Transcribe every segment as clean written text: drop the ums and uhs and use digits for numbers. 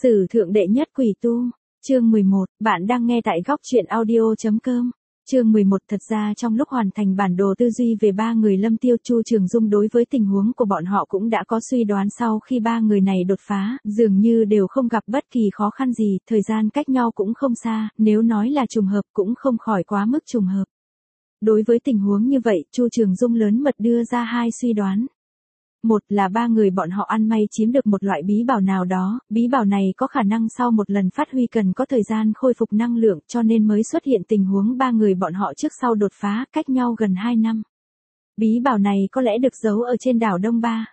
Sử thượng đệ nhất quỷ tu, chương 11, bạn đang nghe tại góc truyện audio.com. Chương 11. Thật ra trong lúc hoàn thành bản đồ tư duy về ba người Lâm Tiêu, Chu Trường Dung đối với tình huống của bọn họ cũng đã có suy đoán. Sau khi ba người này đột phá, dường như đều không gặp bất kỳ khó khăn gì, thời gian cách nhau cũng không xa, nếu nói là trùng hợp cũng không khỏi quá mức trùng hợp. Đối với tình huống như vậy, Chu Trường Dung lớn mật đưa ra hai suy đoán. Một là ba người bọn họ ăn may chiếm được một loại bí bảo nào đó, bí bảo này có khả năng sau một lần phát huy cần có thời gian khôi phục năng lượng, cho nên mới xuất hiện tình huống ba người bọn họ trước sau đột phá, cách nhau gần 2 năm. Bí bảo này có lẽ được giấu ở trên đảo Đông Ba.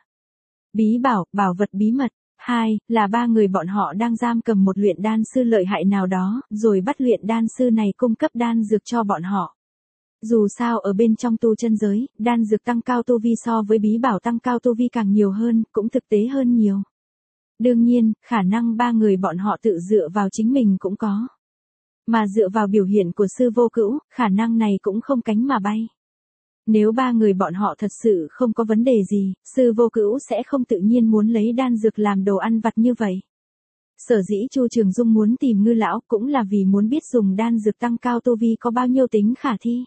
Bí bảo, bảo vật bí mật. Hai là ba người bọn họ đang giam cầm một luyện đan sư lợi hại nào đó, rồi bắt luyện đan sư này cung cấp đan dược cho bọn họ. Dù sao ở bên trong tu chân giới, đan dược tăng cao tu vi so với bí bảo tăng cao tu vi càng nhiều hơn, cũng thực tế hơn nhiều. Đương nhiên, khả năng ba người bọn họ tự dựa vào chính mình cũng có. Mà dựa vào biểu hiện của sư vô cữu, khả năng này cũng không cánh mà bay. Nếu ba người bọn họ thật sự không có vấn đề gì, sư vô cữu sẽ không tự nhiên muốn lấy đan dược làm đồ ăn vặt như vậy. Sở dĩ Chu Trường Dung muốn tìm Ngư lão cũng là vì muốn biết dùng đan dược tăng cao tu vi có bao nhiêu tính khả thi.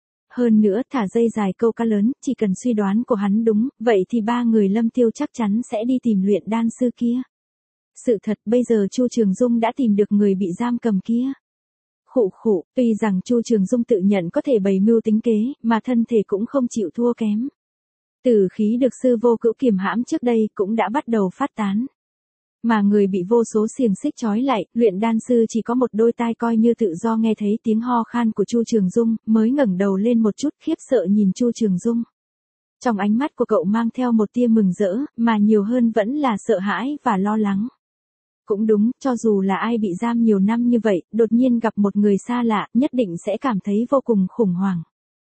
Hơn nữa, thả dây dài câu cá lớn, chỉ cần suy đoán của hắn đúng, vậy thì ba người Lâm Tiêu chắc chắn sẽ đi tìm luyện đan sư kia. Sự thật bây giờ Chu Trường Dung đã tìm được người bị giam cầm kia. Khụ khụ, tuy rằng Chu Trường Dung tự nhận có thể bày mưu tính kế, mà thân thể cũng không chịu thua kém. Tử khí được sư vô cữu kiềm hãm trước đây cũng đã bắt đầu phát tán. Mà người bị vô số xiềng xích trói lại, luyện đan sư chỉ có một đôi tai coi như tự do nghe thấy tiếng ho khan của Chu Trường Dung, mới ngẩng đầu lên một chút khiếp sợ nhìn Chu Trường Dung. Trong ánh mắt của cậu mang theo một tia mừng rỡ, mà nhiều hơn vẫn là sợ hãi và lo lắng. Cũng đúng, cho dù là ai bị giam nhiều năm như vậy, đột nhiên gặp một người xa lạ, nhất định sẽ cảm thấy vô cùng khủng hoảng.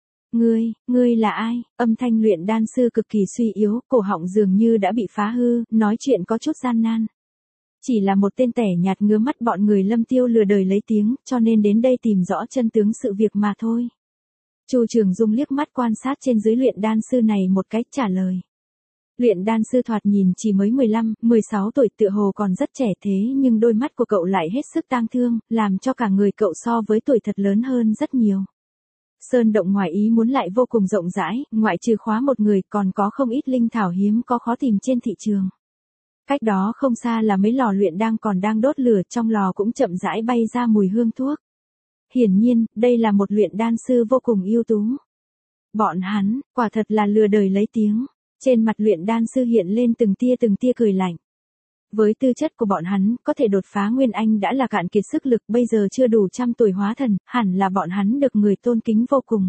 Ngươi là ai? Âm thanh luyện đan sư cực kỳ suy yếu, cổ họng dường như đã bị phá hư, nói chuyện có chút gian nan. Chỉ là một tên tẻ nhạt ngứa mắt bọn người Lâm Tiêu lừa đời lấy tiếng, cho nên đến đây tìm rõ chân tướng sự việc mà thôi. Chu Trường Dung liếc mắt quan sát trên dưới luyện đan sư này một cách trả lời. Luyện đan sư thoạt nhìn chỉ mới 15, 16 tuổi, tựa hồ còn rất trẻ, thế nhưng đôi mắt của cậu lại hết sức tang thương, làm cho cả người cậu so với tuổi thật lớn hơn rất nhiều. Sơn động ngoài ý muốn lại vô cùng rộng rãi, ngoại trừ khóa một người còn có không ít linh thảo hiếm có khó tìm trên thị trường. Cách đó không xa là mấy lò luyện còn đang đốt lửa, trong lò cũng chậm rãi bay ra mùi hương thuốc. Hiển nhiên, đây là một luyện đan sư vô cùng ưu tú. Bọn hắn, quả thật là lừa đời lấy tiếng. Trên mặt luyện đan sư hiện lên từng tia cười lạnh. Với tư chất của bọn hắn, có thể đột phá Nguyên Anh đã là cạn kiệt sức lực, bây giờ chưa đủ 100 tuổi hóa thần, hẳn là bọn hắn được người tôn kính vô cùng.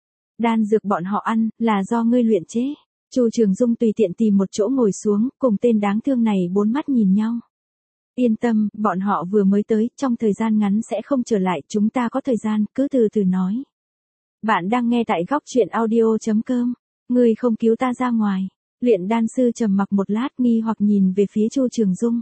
Đan dược bọn họ ăn, là do ngươi luyện chế. Chu Trường Dung tùy tiện tìm một chỗ ngồi xuống, cùng tên đáng thương này bốn mắt nhìn nhau. Yên tâm, bọn họ vừa mới tới, trong thời gian ngắn sẽ không trở lại, chúng ta có thời gian, cứ từ từ nói. Bạn đang nghe tại góc truyện audio.com. Ngươi không cứu ta ra ngoài. Luyện đan sư trầm mặc một lát nghi hoặc nhìn về phía Chu Trường Dung.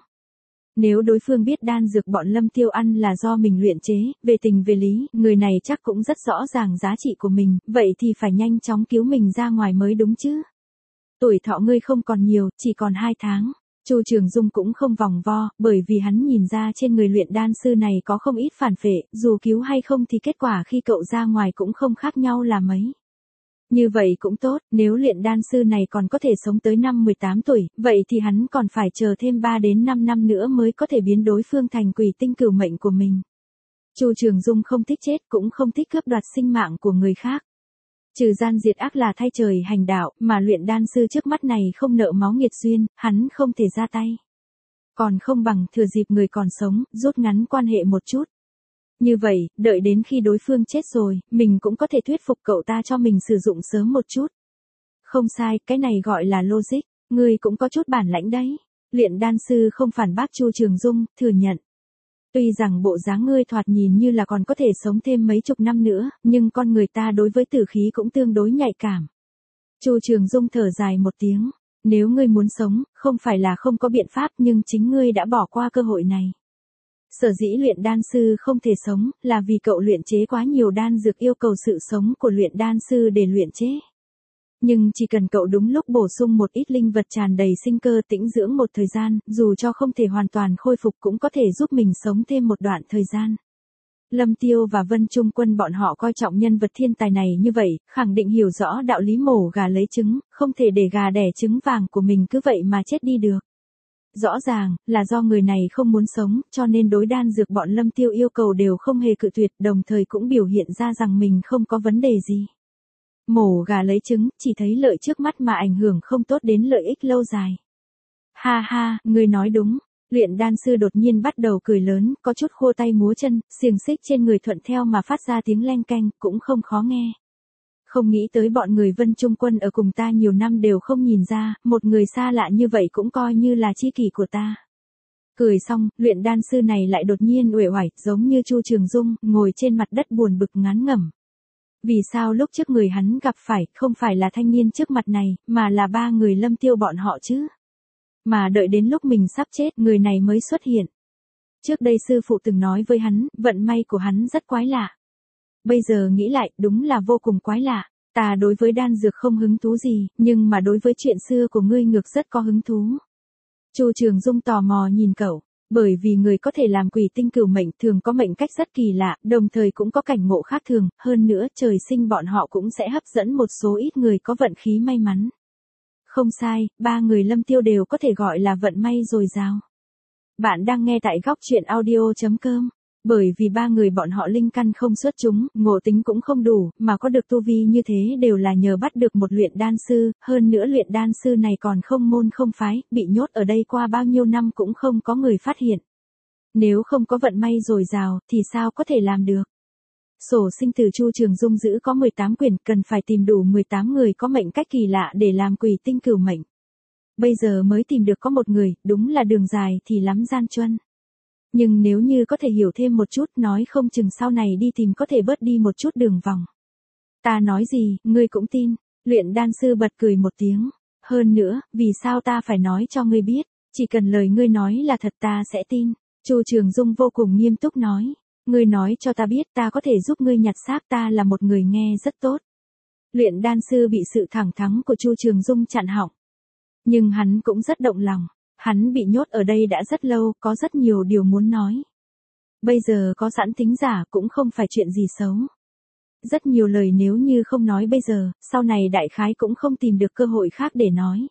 Nếu đối phương biết đan dược bọn Lâm Tiêu ăn là do mình luyện chế, về tình về lý, người này chắc cũng rất rõ ràng giá trị của mình, vậy thì phải nhanh chóng cứu mình ra ngoài mới đúng chứ. Tuổi thọ ngươi không còn nhiều, chỉ còn 2 tháng. Chu Trường Dung cũng không vòng vo, bởi vì hắn nhìn ra trên người luyện đan sư này có không ít phản phệ, dù cứu hay không thì kết quả khi cậu ra ngoài cũng không khác nhau là mấy. Như vậy cũng tốt, nếu luyện đan sư này còn có thể sống tới năm 18 tuổi, vậy thì hắn còn phải chờ thêm 3 đến 5 năm nữa mới có thể biến đối phương thành quỷ tinh cửu mệnh của mình. Chu Trường Dung không thích chết, cũng không thích cướp đoạt sinh mạng của người khác. Trừ gian diệt ác là thay trời hành đạo, mà luyện đan sư trước mắt này không nợ máu nghiệt duyên, hắn không thể ra tay. Còn không bằng thừa dịp người còn sống, rút ngắn quan hệ một chút. Như vậy, đợi đến khi đối phương chết rồi, mình cũng có thể thuyết phục cậu ta cho mình sử dụng sớm một chút. Không sai, cái này gọi là logic, ngươi cũng có chút bản lãnh đấy. Luyện đan sư không phản bác Chu Trường Dung, thừa nhận. Tuy rằng bộ dáng ngươi thoạt nhìn như là còn có thể sống thêm mấy chục năm nữa, nhưng con người ta đối với tử khí cũng tương đối nhạy cảm. Chu Trường Dung thở dài một tiếng. Nếu ngươi muốn sống, không phải là không có biện pháp, nhưng chính ngươi đã bỏ qua cơ hội này. Sở dĩ luyện đan sư không thể sống, là vì cậu luyện chế quá nhiều đan dược yêu cầu sự sống của luyện đan sư để luyện chế. Nhưng chỉ cần cậu đúng lúc bổ sung một ít linh vật tràn đầy sinh cơ tĩnh dưỡng một thời gian, dù cho không thể hoàn toàn khôi phục cũng có thể giúp mình sống thêm một đoạn thời gian. Lâm Tiêu và Vân Trung Quân bọn họ coi trọng nhân vật thiên tài này như vậy, khẳng định hiểu rõ đạo lý mổ gà lấy trứng, không thể để gà đẻ trứng vàng của mình cứ vậy mà chết đi được. Rõ ràng, là do người này không muốn sống, cho nên đối đan dược bọn Lâm Tiêu yêu cầu đều không hề cự tuyệt, đồng thời cũng biểu hiện ra rằng mình không có vấn đề gì. Mổ gà lấy trứng, chỉ thấy lợi trước mắt mà ảnh hưởng không tốt đến lợi ích lâu dài. Ha ha, ngươi nói đúng. Luyện đan sư đột nhiên bắt đầu cười lớn, có chút khua tay múa chân, xiềng xích trên người thuận theo mà phát ra tiếng leng keng, cũng không khó nghe. Không nghĩ tới bọn người Vân Trung Quân ở cùng ta nhiều năm đều không nhìn ra, một người xa lạ như vậy cũng coi như là tri kỷ của ta. Cười xong, luyện đan sư này lại đột nhiên uể oải, giống như Chu Trường Dung, ngồi trên mặt đất buồn bực ngán ngẩm. Vì sao lúc trước người hắn gặp phải, không phải là thanh niên trước mặt này, mà là ba người Lâm Tiêu bọn họ chứ? Mà đợi đến lúc mình sắp chết, người này mới xuất hiện. Trước đây sư phụ từng nói với hắn, vận may của hắn rất quái lạ. Bây giờ nghĩ lại, đúng là vô cùng quái lạ. Ta đối với đan dược không hứng thú gì, nhưng mà đối với chuyện xưa của ngươi ngược rất có hứng thú. Chu Trường Dung tò mò nhìn cậu, bởi vì người có thể làm quỷ tinh cửu mệnh thường có mệnh cách rất kỳ lạ, đồng thời cũng có cảnh ngộ khác thường, hơn nữa trời sinh bọn họ cũng sẽ hấp dẫn một số ít người có vận khí may mắn. Không sai, ba người Lâm Tiêu đều có thể gọi là vận may dồi dào. Bạn đang nghe tại góc truyện audio.com. Bởi vì ba người bọn họ linh căn không xuất chúng, ngộ tính cũng không đủ, mà có được tu vi như thế đều là nhờ bắt được một luyện đan sư, hơn nữa luyện đan sư này còn không môn không phái, bị nhốt ở đây qua bao nhiêu năm cũng không có người phát hiện. Nếu không có vận may dồi dào, thì sao có thể làm được? Sổ sinh tử Chu Trường Dung giữ có 18 quyển, cần phải tìm đủ 18 người có mệnh cách kỳ lạ để làm quỷ tinh cửu mệnh. Bây giờ mới tìm được có một người, đúng là đường dài thì lắm gian truân. Nhưng nếu như có thể hiểu thêm một chút, nói không chừng sau này đi tìm có thể bớt đi một chút đường vòng. Ta nói gì, ngươi cũng tin. Luyện đan sư bật cười một tiếng. Hơn nữa, vì sao ta phải nói cho ngươi biết, chỉ cần lời ngươi nói là thật ta sẽ tin. Chu Trường Dung vô cùng nghiêm túc nói. Ngươi nói cho ta biết ta có thể giúp ngươi nhặt xác, ta là một người nghe rất tốt. Luyện đan sư bị sự thẳng thắn của Chu Trường Dung chặn họng. Nhưng hắn cũng rất động lòng. Hắn bị nhốt ở đây đã rất lâu, có rất nhiều điều muốn nói. Bây giờ có sẵn thính giả cũng không phải chuyện gì xấu. Rất nhiều lời nếu như không nói bây giờ, sau này đại khái cũng không tìm được cơ hội khác để nói.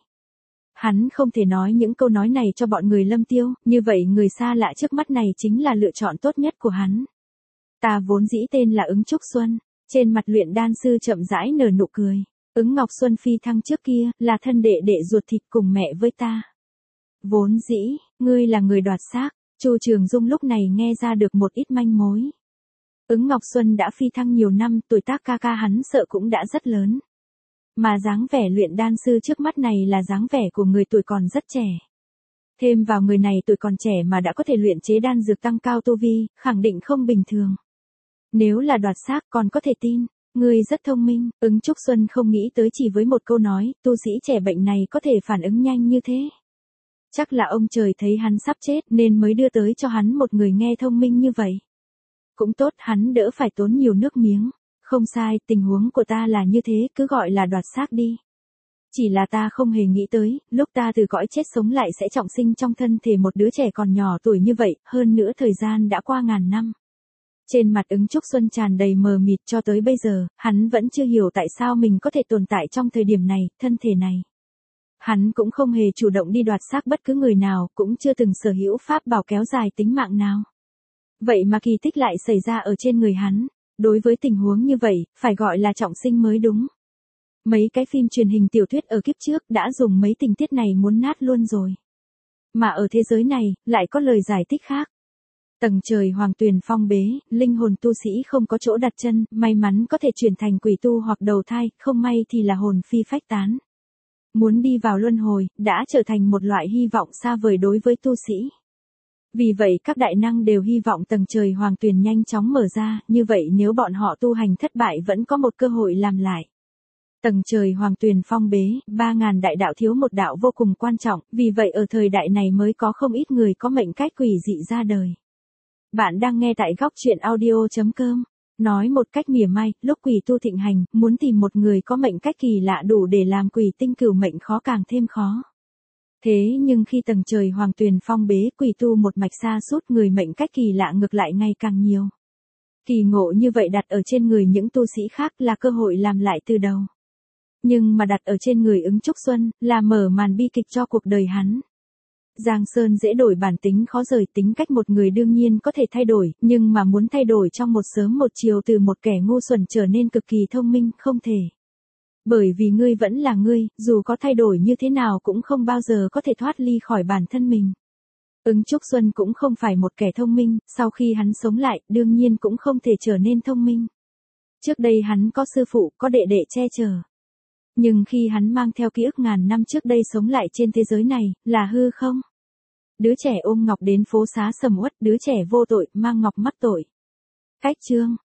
Hắn không thể nói những câu nói này cho bọn người Lâm Tiêu, như vậy người xa lạ trước mắt này chính là lựa chọn tốt nhất của hắn. Ta vốn dĩ tên là Ứng Trúc Xuân, trên mặt luyện đan sư chậm rãi nở nụ cười. Ứng Ngọc Xuân phi thăng trước kia, là thân đệ đệ ruột thịt cùng mẹ với ta. Vốn dĩ, ngươi là người đoạt xác, Chu Trường Dung lúc này nghe ra được một ít manh mối. Ứng Ngọc Xuân đã phi thăng nhiều năm, tuổi tác ca ca hắn sợ cũng đã rất lớn. Mà dáng vẻ luyện đan sư trước mắt này là dáng vẻ của người tuổi còn rất trẻ. Thêm vào người này tuổi còn trẻ mà đã có thể luyện chế đan dược tăng cao tu vi, khẳng định không bình thường. Nếu là đoạt xác còn có thể tin, ngươi rất thông minh. Ứng Trúc Xuân không nghĩ tới chỉ với một câu nói, tu sĩ trẻ bệnh này có thể phản ứng nhanh như thế. Chắc là ông trời thấy hắn sắp chết nên mới đưa tới cho hắn một người nghe thông minh như vậy. Cũng tốt, hắn đỡ phải tốn nhiều nước miếng. Không sai, tình huống của ta là như thế, cứ gọi là đoạt xác đi. Chỉ là ta không hề nghĩ tới, lúc ta từ cõi chết sống lại sẽ trọng sinh trong thân thể một đứa trẻ còn nhỏ tuổi như vậy, hơn nữa thời gian đã qua ngàn năm. Trên mặt Ứng Trúc Xuân tràn đầy mờ mịt, cho tới bây giờ, hắn vẫn chưa hiểu tại sao mình có thể tồn tại trong thời điểm này, thân thể này. Hắn cũng không hề chủ động đi đoạt xác bất cứ người nào, cũng chưa từng sở hữu pháp bảo kéo dài tính mạng nào. Vậy mà kỳ tích lại xảy ra ở trên người hắn. Đối với tình huống như vậy, phải gọi là trọng sinh mới đúng. Mấy cái phim truyền hình tiểu thuyết ở kiếp trước đã dùng mấy tình tiết này muốn nát luôn rồi. Mà ở thế giới này, lại có lời giải thích khác. Tầng trời hoàng tuyền phong bế, linh hồn tu sĩ không có chỗ đặt chân, may mắn có thể chuyển thành quỷ tu hoặc đầu thai, không may thì là hồn phi phách tán. Muốn đi vào luân hồi, đã trở thành một loại hy vọng xa vời đối với tu sĩ. Vì vậy các đại năng đều hy vọng tầng trời hoàng tuyền nhanh chóng mở ra, như vậy nếu bọn họ tu hành thất bại vẫn có một cơ hội làm lại. Tầng trời hoàng tuyền phong bế, 3.000 đại đạo thiếu một đạo vô cùng quan trọng, vì vậy ở thời đại này mới có không ít người có mệnh cách quỷ dị ra đời. Bạn đang nghe tại góc truyện audio.com. Nói một cách mỉa mai, lúc quỷ tu thịnh hành, muốn tìm một người có mệnh cách kỳ lạ đủ để làm quỷ tinh cửu mệnh khó càng thêm khó. Thế nhưng khi tầng trời hoàng tuyền phong bế, quỷ tu một mạch xa suốt, người mệnh cách kỳ lạ ngược lại ngày càng nhiều. Kỳ ngộ như vậy đặt ở trên người những tu sĩ khác là cơ hội làm lại từ đầu. Nhưng mà đặt ở trên người Ứng Trúc Xuân, là mở màn bi kịch cho cuộc đời hắn. Giang Sơn dễ đổi, bản tính khó rời, tính cách một người đương nhiên có thể thay đổi, nhưng mà muốn thay đổi trong một sớm một chiều từ một kẻ ngu xuẩn trở nên cực kỳ thông minh, không thể. Bởi vì ngươi vẫn là ngươi, dù có thay đổi như thế nào cũng không bao giờ có thể thoát ly khỏi bản thân mình. Ứng Trúc Xuân cũng không phải một kẻ thông minh, sau khi hắn sống lại, đương nhiên cũng không thể trở nên thông minh. Trước đây hắn có sư phụ, có đệ đệ che chở. Nhưng khi hắn mang theo ký ức ngàn năm trước đây sống lại trên thế giới này, là hư không? Đứa trẻ ôm ngọc đến phố xá sầm uất, đứa trẻ vô tội, mang ngọc mắc tội. Cách chương